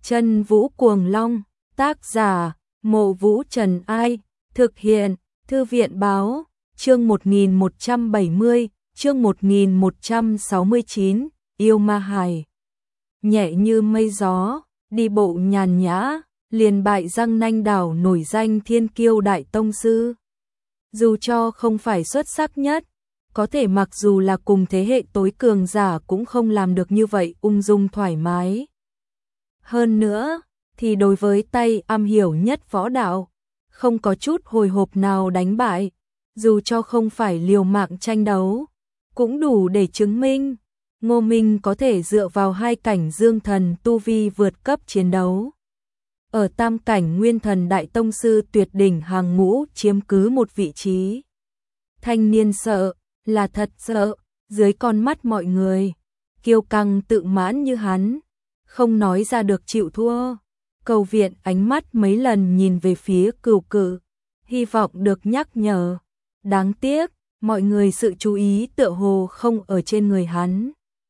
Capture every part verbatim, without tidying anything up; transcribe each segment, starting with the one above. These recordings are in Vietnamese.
Chân Vũ Cuồng Long, tác giả, Mộ Vũ Trần Ai, thực hiện, Thư viện Báo, chương một nghìn một trăm bảy mươi, chương một nghìn một trăm sáu mươi chín, Yêu Ma Hài. Nhẹ như mây gió, đi bộ nhàn nhã, liền bại răng nanh đảo nổi danh thiên kiêu đại tông sư. Dù cho không phải xuất sắc nhất, có thể mặc dù là cùng thế hệ tối cường giả cũng không làm được như vậy ung dung thoải mái. Hơn nữa, thì đối với tay am hiểu nhất võ đạo, không có chút hồi hộp nào đánh bại, dù cho không phải liều mạng tranh đấu, cũng đủ để chứng minh Ngô Minh có thể dựa vào hai cảnh dương thần tu vi vượt cấp chiến đấu. Ở tam cảnh nguyên thần đại tông sư tuyệt đỉnh hàng ngũ chiếm cứ một vị trí. Thanh niên sợ, là thật sợ, dưới con mắt mọi người, kiêu căng tự mãn như hắn, không nói ra được chịu thua. Cầu viện ánh mắt mấy lần nhìn về phía Cửu Cự, hy vọng được nhắc nhở. Đáng tiếc, mọi người sự chú ý tựa hồ không ở trên người hắn.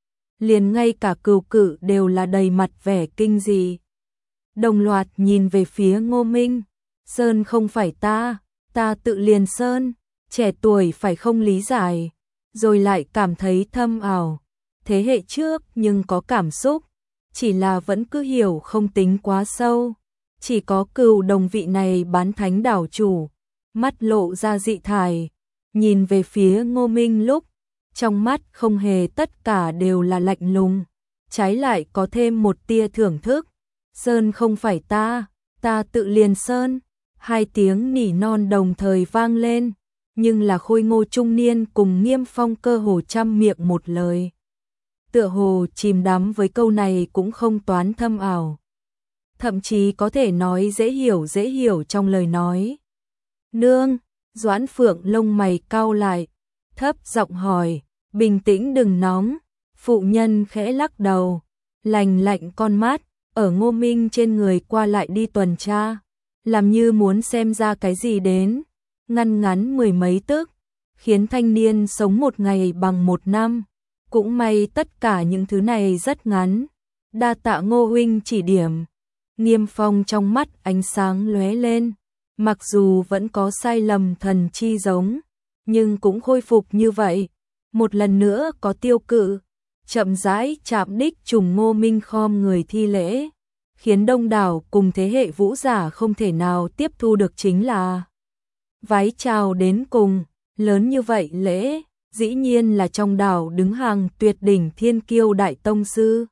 Liền ngay cả Cửu Cự đều là đầy mặt vẻ kinh dị. Đồng loạt nhìn về phía Ngô Minh. Sơn không phải ta, ta tự liền sơn, trẻ tuổi phải không lý giải, rồi lại cảm thấy thâm ảo. Thế hệ trước nhưng có cảm xúc, chỉ là vẫn cứ hiểu không tính quá sâu. Chỉ có Cửu Đồng vị này bán thánh đảo chủ, mắt lộ ra dị thải, nhìn về phía Ngô Minh lúc, trong mắt không hề tất cả đều là lạnh lùng, trái lại có thêm một tia thưởng thức. Sơn không phải ta, ta tự liền sơn. Hai tiếng nỉ non đồng thời vang lên, nhưng là Khôi Ngô trung niên cùng Nghiêm Phong cơ hồ trăm miệng một lời. Tựa hồ chìm đắm với câu này cũng không toán thâm ảo. Thậm chí có thể nói dễ hiểu dễ hiểu trong lời nói. Nương, Doãn Phượng lông mày cau lại, thấp giọng hỏi, bình tĩnh đừng nóng. Phụ nhân khẽ lắc đầu, lành lạnh con mắt, ở Ngô Minh trên người qua lại đi tuần tra, làm như muốn xem ra cái gì đến, ngăn ngắn mười mấy tức, khiến thanh niên sống một ngày bằng một năm. Cũng may tất cả những thứ này rất ngắn, đa tạ Ngô huynh chỉ điểm. Nghiêm Phong trong mắt ánh sáng lóe lên, mặc dù vẫn có sai lầm thần chi giống, nhưng cũng khôi phục như vậy. Một lần nữa có Tiêu Cự, chậm rãi chạm đích trùng Ngô Minh khom người thi lễ, khiến đông đảo cùng thế hệ vũ giả không thể nào tiếp thu được chính là vái chào đến cùng, lớn như vậy lễ, dĩ nhiên là trong đảo đứng hàng tuyệt đỉnh thiên kiêu đại tông sư.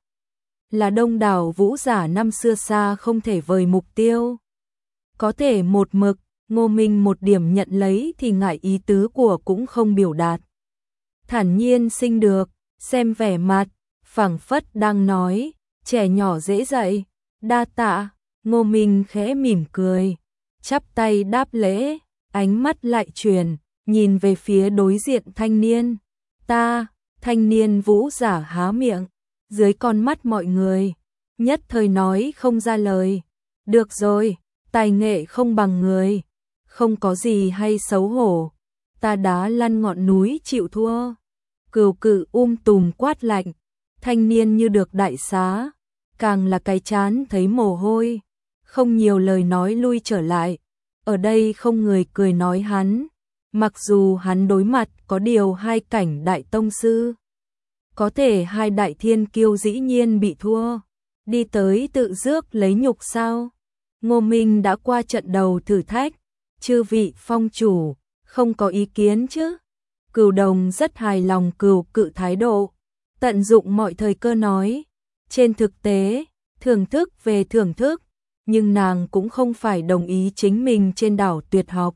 Là đông đảo vũ giả năm xưa xa không thể vời mục tiêu. Có thể một mực, Ngô Minh một điểm nhận lấy thì ngại ý tứ của cũng không biểu đạt. Thản nhiên sinh được, xem vẻ mặt, phảng phất đang nói, trẻ nhỏ dễ dạy, đa tạ. Ngô Minh khẽ mỉm cười, chắp tay đáp lễ, ánh mắt lại chuyển, nhìn về phía đối diện thanh niên. Ta, thanh niên vũ giả há miệng, dưới con mắt mọi người, nhất thời nói không ra lời. Được rồi, tài nghệ không bằng người, không có gì hay xấu hổ, ta đá lăn ngọn núi chịu thua. Cửu Cự um tùm quát lạnh, thanh niên như được đại xá, càng là cái chán thấy mồ hôi, không nhiều lời nói lui trở lại. Ở đây không người cười nói hắn, mặc dù hắn đối mặt có điều hai cảnh đại tông sư. Có thể hai đại thiên kiêu dĩ nhiên bị thua, đi tới tự rước lấy nhục sao? Ngô Minh đã qua trận đầu thử thách, chư vị phong chủ, không có ý kiến chứ? Cửu Đồng rất hài lòng Cửu Cự thái độ, tận dụng mọi thời cơ nói. Trên thực tế, thưởng thức về thưởng thức, nhưng nàng cũng không phải đồng ý chính mình trên đảo tuyệt học.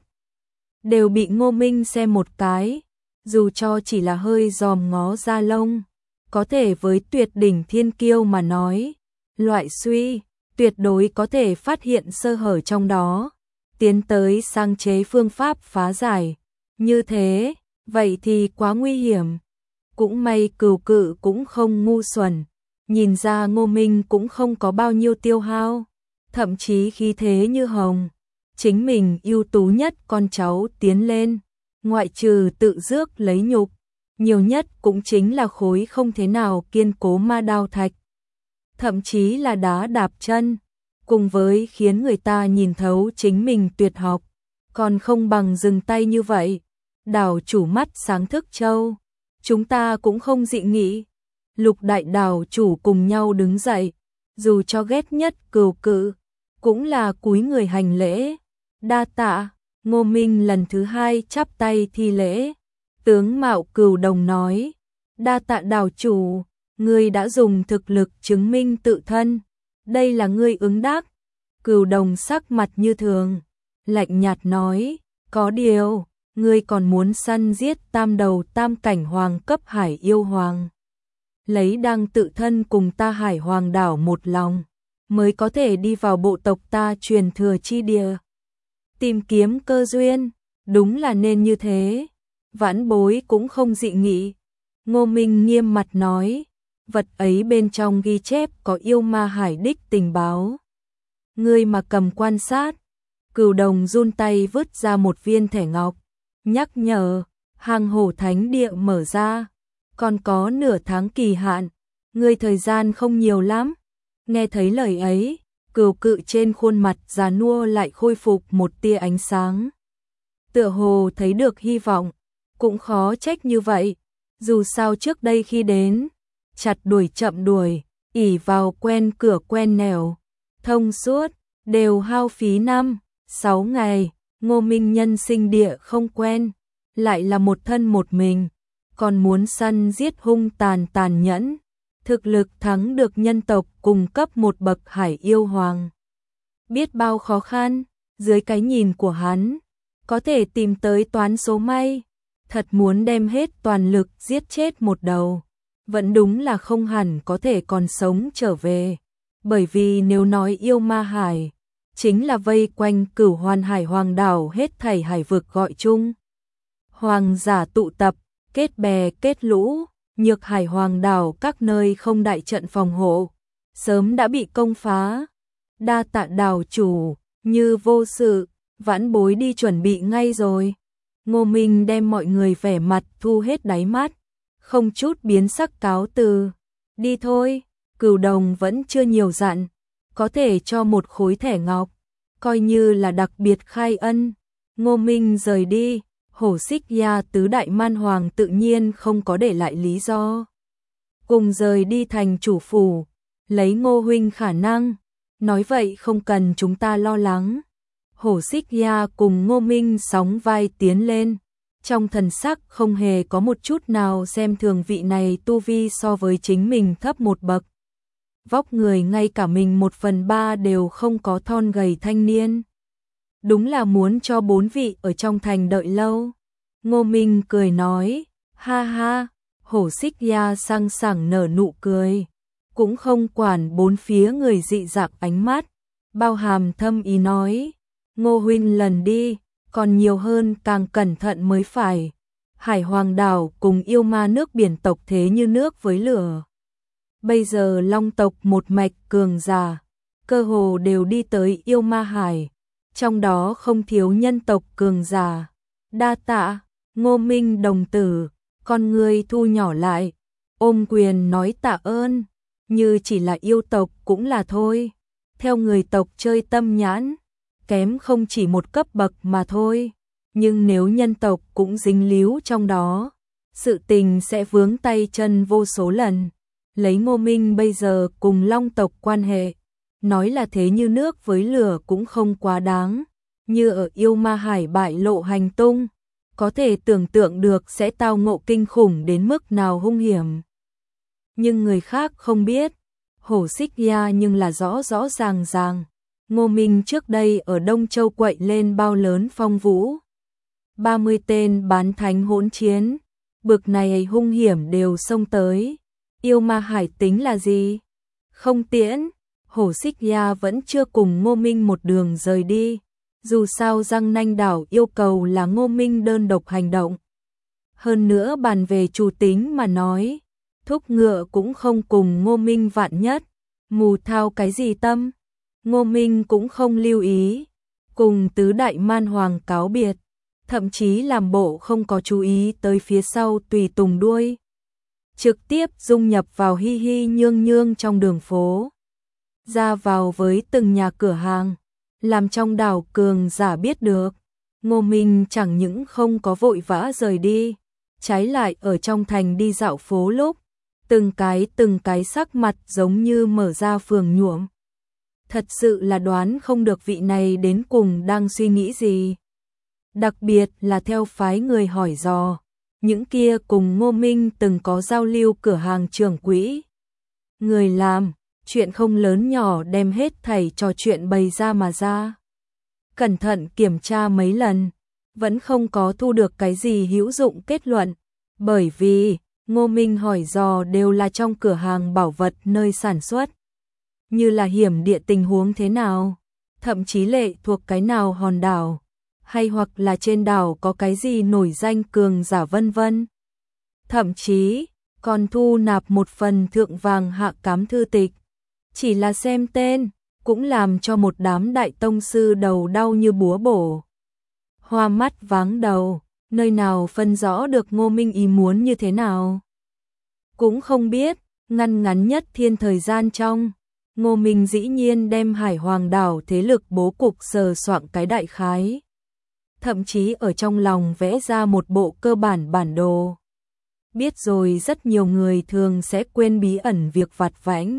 Đều bị Ngô Minh xem một cái, dù cho chỉ là hơi dòm ngó da lông. Có thể với tuyệt đỉnh thiên kiêu mà nói, loại suy, tuyệt đối có thể phát hiện sơ hở trong đó, tiến tới sáng chế phương pháp phá giải. Như thế, vậy thì quá nguy hiểm. Cũng may Cửu Cự cũng không ngu xuẩn, nhìn ra Ngô Minh cũng không có bao nhiêu tiêu hao, thậm chí khí thế như hồng. Chính mình ưu tú nhất con cháu tiến lên, ngoại trừ tự rước lấy nhục, nhiều nhất cũng chính là khối không thế nào kiên cố ma đao thạch. thậm chí là đá đạp chân, cùng với khiến người ta nhìn thấu chính mình tuyệt học, còn không bằng dừng tay như vậy. Đảo chủ mắt sáng thức châu, chúng ta cũng không dị nghị. Lục đại đảo chủ cùng nhau đứng dậy, dù cho ghét nhất Cừu Cự, cũng là cúi người hành lễ. Đa tạ. Ngô Minh lần thứ hai chắp tay thi lễ. Tướng Mạo Cừu Đồng nói, đa tạ đảo chủ, ngươi đã dùng thực lực chứng minh tự thân, đây là ngươi ứng đắc. Cừu Đồng sắc mặt như thường, lạnh nhạt nói, có điều, ngươi còn muốn săn giết tam đầu tam cảnh hoàng cấp hải yêu hoàng. Lấy đang tự thân cùng ta hải hoàng đảo một lòng, mới có thể đi vào bộ tộc ta truyền thừa chi địa. Tìm kiếm cơ duyên, đúng là nên như thế. Vãn Bối cũng không dị nghị. Ngô Minh nghiêm mặt nói, vật ấy bên trong ghi chép có yêu ma hải đích tình báo. Ngươi mà cầm quan sát. Cừu Đồng run tay vứt ra một viên thẻ ngọc, nhắc nhở, hang hổ thánh địa mở ra, còn có nửa tháng kỳ hạn, ngươi thời gian không nhiều lắm. Nghe thấy lời ấy, Cừu Cự trên khuôn mặt già nua lại khôi phục một tia ánh sáng. Tựa hồ thấy được hy vọng, cũng khó trách như vậy, dù sao trước đây khi đến, chặt đuổi chậm đuổi, ỷ vào quen cửa quen nẻo, thông suốt, đều hao phí năm, sáu ngày. Ngô Minh nhân sinh địa không quen, lại là một thân một mình, còn muốn săn giết hung tàn tàn nhẫn, thực lực thắng được nhân tộc cùng cấp một bậc hải yêu hoàng. Biết bao khó khăn, dưới cái nhìn của hắn, có thể tìm tới toán số may, thật muốn đem hết toàn lực giết chết một đầu, vẫn đúng là không hẳn có thể còn sống trở về, bởi vì nếu nói yêu ma hải, chính là vây quanh Cửu Hoàn Hải Hoàng đảo hết thảy hải vực gọi chung. Hoàng giả tụ tập, kết bè kết lũ, Nhược Hải Hoàng đảo các nơi không đại trận phòng hộ, sớm đã bị công phá. Đa tạ đảo chủ, như vô sự, Vãn Bối đi chuẩn bị ngay rồi. Ngô Minh đem mọi người vẻ mặt thu hết đáy mắt, không chút biến sắc cáo từ. Đi thôi. Cừu Đồng vẫn chưa nhiều dặn, có thể cho một khối thẻ ngọc, coi như là đặc biệt khai ân. Ngô Minh rời đi, Hổ Xích Ya tứ đại man hoàng tự nhiên không có để lại lý do. Cùng rời đi thành chủ phủ, lấy Ngô huynh khả năng, nói vậy không cần chúng ta lo lắng. Hổ Xích Ya cùng Ngô Minh sóng vai tiến lên, trong thần sắc không hề có một chút nào xem thường vị này tu vi so với chính mình thấp một bậc. Vóc người ngay cả mình một phần ba đều không có, thon gầy thanh niên. Đúng là muốn cho bốn vị ở trong thành đợi lâu. Ngô Minh cười nói, ha ha. Hổ Xích Ya sang sảng nở nụ cười, cũng không quản bốn phía người dị dạng ánh mắt, bao hàm thâm ý nói, Ngô huynh lần đi, còn nhiều hơn càng cẩn thận mới phải. Hải Hoàng đảo cùng yêu ma nước biển tộc thế như nước với lửa. Bây giờ Long tộc một mạch cường giả, cơ hồ đều đi tới yêu ma hải, trong đó không thiếu nhân tộc cường giả. Đa tạ. Ngô Minh đồng tử, con người thu nhỏ lại, ôm quyền nói tạ ơn, như chỉ là yêu tộc cũng là thôi. Theo người tộc chơi tâm nhãn, kém không chỉ một cấp bậc mà thôi, nhưng nếu nhân tộc cũng dính líu trong đó, sự tình sẽ vướng tay chân vô số lần. Lấy Ngô Minh bây giờ cùng Long tộc quan hệ, nói là thế như nước với lửa cũng không quá đáng, như ở yêu ma hải bại lộ hành tung, có thể tưởng tượng được sẽ tao ngộ kinh khủng đến mức nào hung hiểm. Nhưng người khác không biết, Hổ Xích Ya nhưng là rõ rõ ràng ràng. Ngô Minh trước đây ở Đông Châu quậy lên bao lớn phong vũ. ba mươi tên bán thánh hỗn chiến, bực này hung hiểm đều xông tới. Yêu ma hải tính là gì? Không tiễn, Hổ Xích Ya vẫn chưa cùng Ngô Minh một đường rời đi. Dù sao Giang Nanh đảo yêu cầu là Ngô Minh đơn độc hành động. Hơn nữa bàn về chủ tính mà nói, thúc ngựa cũng không cùng Ngô Minh vạn nhất, mù thao cái gì tâm. Ngô Minh cũng không lưu ý, cùng tứ đại man hoàng cáo biệt, thậm chí làm bộ không có chú ý tới phía sau tùy tùng đuôi. trực tiếp dung nhập vào hi hi nhương nhương trong đường phố. Ra vào với từng nhà cửa hàng, làm trong đảo cường giả biết được. Ngô Minh chẳng những không có vội vã rời đi, trái lại ở trong thành đi dạo phố lúc, từng cái từng cái sắc mặt giống như mở ra phường nhuộm. Thật sự là đoán không được vị này đến cùng đang suy nghĩ gì. Đặc biệt là theo phái người hỏi dò, những kia cùng Ngô Minh từng có giao lưu cửa hàng trưởng quỹ. Người làm, chuyện không lớn nhỏ đem hết thảy trò chuyện bày ra mà ra. Cẩn thận kiểm tra mấy lần, vẫn không có thu được cái gì hữu dụng kết luận, bởi vì Ngô Minh hỏi dò đều là trong cửa hàng bảo vật nơi sản xuất. Như là hiểm địa tình huống thế nào, thậm chí lệ thuộc cái nào hòn đảo, hay hoặc là trên đảo có cái gì nổi danh cường giả vân vân. Thậm chí, còn thu nạp một phần thượng vàng hạ cám thư tịch. Chỉ là xem tên, cũng làm cho một đám đại tông sư đầu đau như búa bổ. Hoa mắt váng đầu, nơi nào phân rõ được Ngô Minh ý muốn như thế nào. Cũng không biết, ngăn ngắn nhất thiên thời gian trong, Ngô Minh dĩ nhiên đem Hải Hoàng đảo thế lực bố cục sờ soạng cái đại khái. Thậm chí ở trong lòng vẽ ra một bộ cơ bản bản đồ. Biết rồi rất nhiều người thường sẽ quên bí ẩn việc vặt vãnh.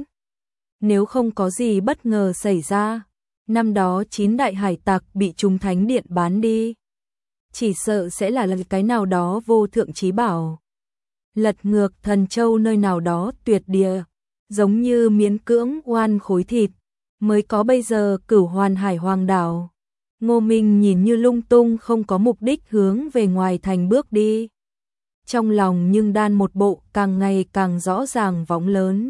Nếu không có gì bất ngờ xảy ra, năm đó chín đại hải tặc bị Trung Thánh Điện bán đi. Chỉ sợ sẽ là lần cái nào đó vô thượng chí bảo. Lật ngược Thần Châu nơi nào đó tuyệt địa, giống như miễn cưỡng oan khối thịt, mới có bây giờ Cửu Hoàn Hải Hoàng đảo. Ngô Minh nhìn như lung tung không có mục đích hướng về ngoài thành bước đi. Trong lòng nhưng đan một bộ càng ngày càng rõ ràng võng lớn.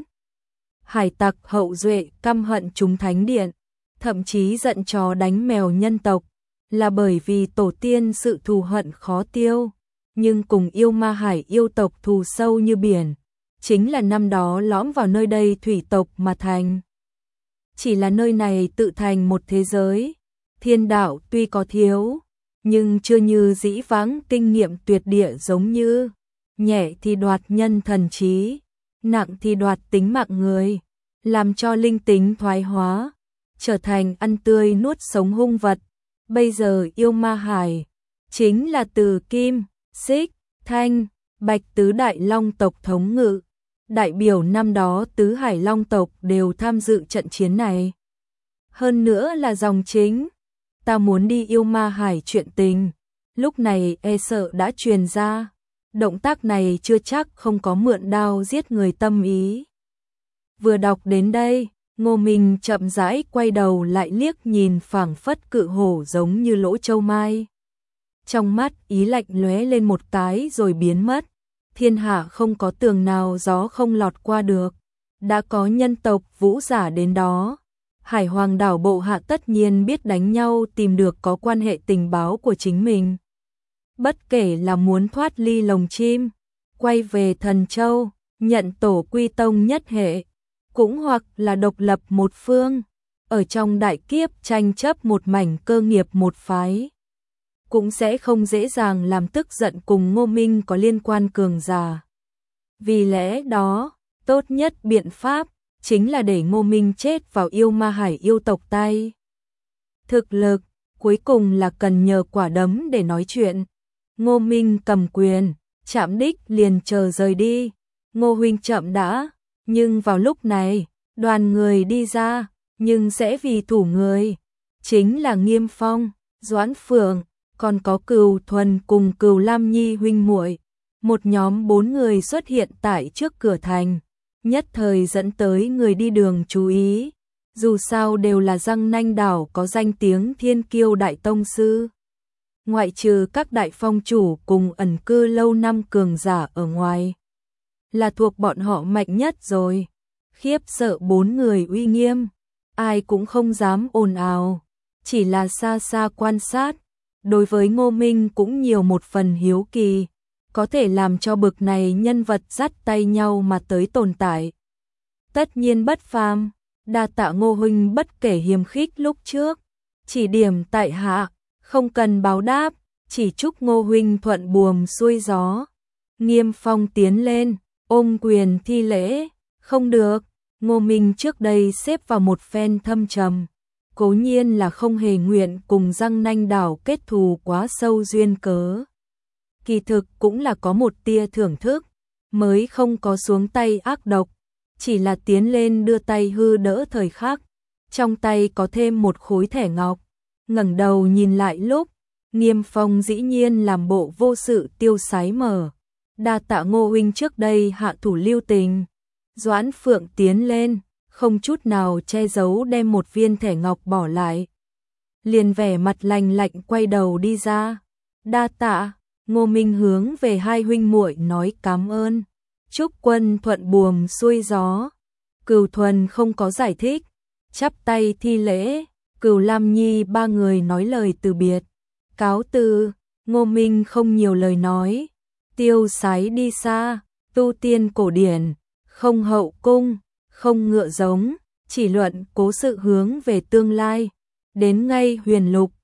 Hải tặc hậu duệ căm hận chúng Thánh Điện, thậm chí giận chó đánh mèo nhân tộc, là bởi vì tổ tiên sự thù hận khó tiêu, nhưng cùng yêu ma hải yêu tộc thù sâu như biển, chính là năm đó lõm vào nơi đây thủy tộc mà thành. Chỉ là nơi này tự thành một thế giới, thiên đạo tuy có thiếu, nhưng chưa như dĩ vãng kinh nghiệm tuyệt địa giống như, nhẹ thì đoạt nhân thần trí, nặng thì đoạt tính mạng người, làm cho linh tính thoái hóa, trở thành ăn tươi nuốt sống hung vật. Bây giờ yêu ma hải, chính là từ Kim, Xích, Thanh, Bạch tứ đại long tộc thống ngự, đại biểu năm đó tứ hải long tộc đều tham dự trận chiến này. Hơn nữa là dòng chính, ta muốn đi yêu ma hải chuyện tình, lúc này e sợ đã truyền ra, động tác này chưa chắc không có mượn đao giết người tâm ý. Vừa đọc đến đây, Ngô Minh chậm rãi quay đầu lại liếc nhìn phảng phất cự hổ giống như lỗ châu mai. Trong mắt ý lạnh lóe lên một cái rồi biến mất, thiên hạ không có tường nào gió không lọt qua được, đã có nhân tộc vũ giả đến đó. Hải Hoàng đảo bộ hạ tất nhiên biết đánh nhau tìm được có quan hệ tình báo của chính mình. Bất kể là muốn thoát ly lồng chim, quay về Thần Châu, nhận tổ quy tông nhất hệ, cũng hoặc là độc lập một phương, ở trong đại kiếp tranh chấp một mảnh cơ nghiệp một phái, cũng sẽ không dễ dàng làm tức giận cùng Ngô Minh có liên quan cường giả. Vì lẽ đó, tốt nhất biện pháp chính là để Ngô Minh chết vào yêu ma hải yêu tộc tay. Thực lực, cuối cùng là cần nhờ quả đấm để nói chuyện. Ngô Minh cầm quyền, chạm đích liền chờ rời đi. Ngô huynh chậm đã, nhưng vào lúc này, đoàn người đi ra, nhưng sẽ vì thủ người. Chính là Nghiêm Phong, Doãn Phượng, còn có Cừu Thuần cùng Cừu Lam Nhi huynh muội. Một nhóm bốn người xuất hiện tại trước cửa thành, nhất thời dẫn tới người đi đường chú ý. Dù sao đều là Giang Nanh đảo có danh tiếng thiên kiêu đại tông sư. Ngoại trừ các đại phong chủ cùng ẩn cư lâu năm cường giả ở ngoài, là thuộc bọn họ mạnh nhất rồi. Khiếp sợ bốn người uy nghiêm, ai cũng không dám ồn ào, chỉ là xa xa quan sát. Đối với Ngô Minh cũng nhiều một phần hiếu kỳ, có thể làm cho bực này nhân vật dắt tay nhau mà tới tồn tại. Tất nhiên bất phàm, đa tạ Ngô huynh bất kể hiềm khích lúc trước, chỉ điểm tại hạ, không cần báo đáp, chỉ chúc Ngô huynh thuận buồm xuôi gió. Nghiêm Phong tiến lên, ôm quyền thi lễ, không được, Ngô Minh trước đây xếp vào một phen thâm trầm, cố nhiên là không hề nguyện cùng Giang Nanh đảo kết thù quá sâu duyên cớ. Kỳ thực cũng là có một tia thưởng thức, mới không có xuống tay ác độc, chỉ là tiến lên đưa tay hư đỡ thời khắc, trong tay có thêm một khối thẻ ngọc, ngẩng đầu nhìn lại lúc, Nghiêm Phong dĩ nhiên làm bộ vô sự tiêu sái mở. Đa tạ Ngô huynh trước đây hạ thủ lưu tình. Doãn Phượng tiến lên, không chút nào che giấu đem một viên thẻ ngọc bỏ lại. Liền vẻ mặt lạnh lạnh quay đầu đi ra. Đa tạ, Ngô Minh hướng về hai huynh muội nói cảm ơn. Chúc quân thuận buồm xuôi gió. Cửu Thuần không có giải thích, chắp tay thi lễ. Cửu Lam Nhi ba người nói lời từ biệt. Cáo từ, Ngô Minh không nhiều lời nói. Tiêu sái đi xa, tu tiên cổ điển, không hậu cung, không ngựa giống, chỉ luận cố sự hướng về tương lai. Đến ngay Huyền Lục,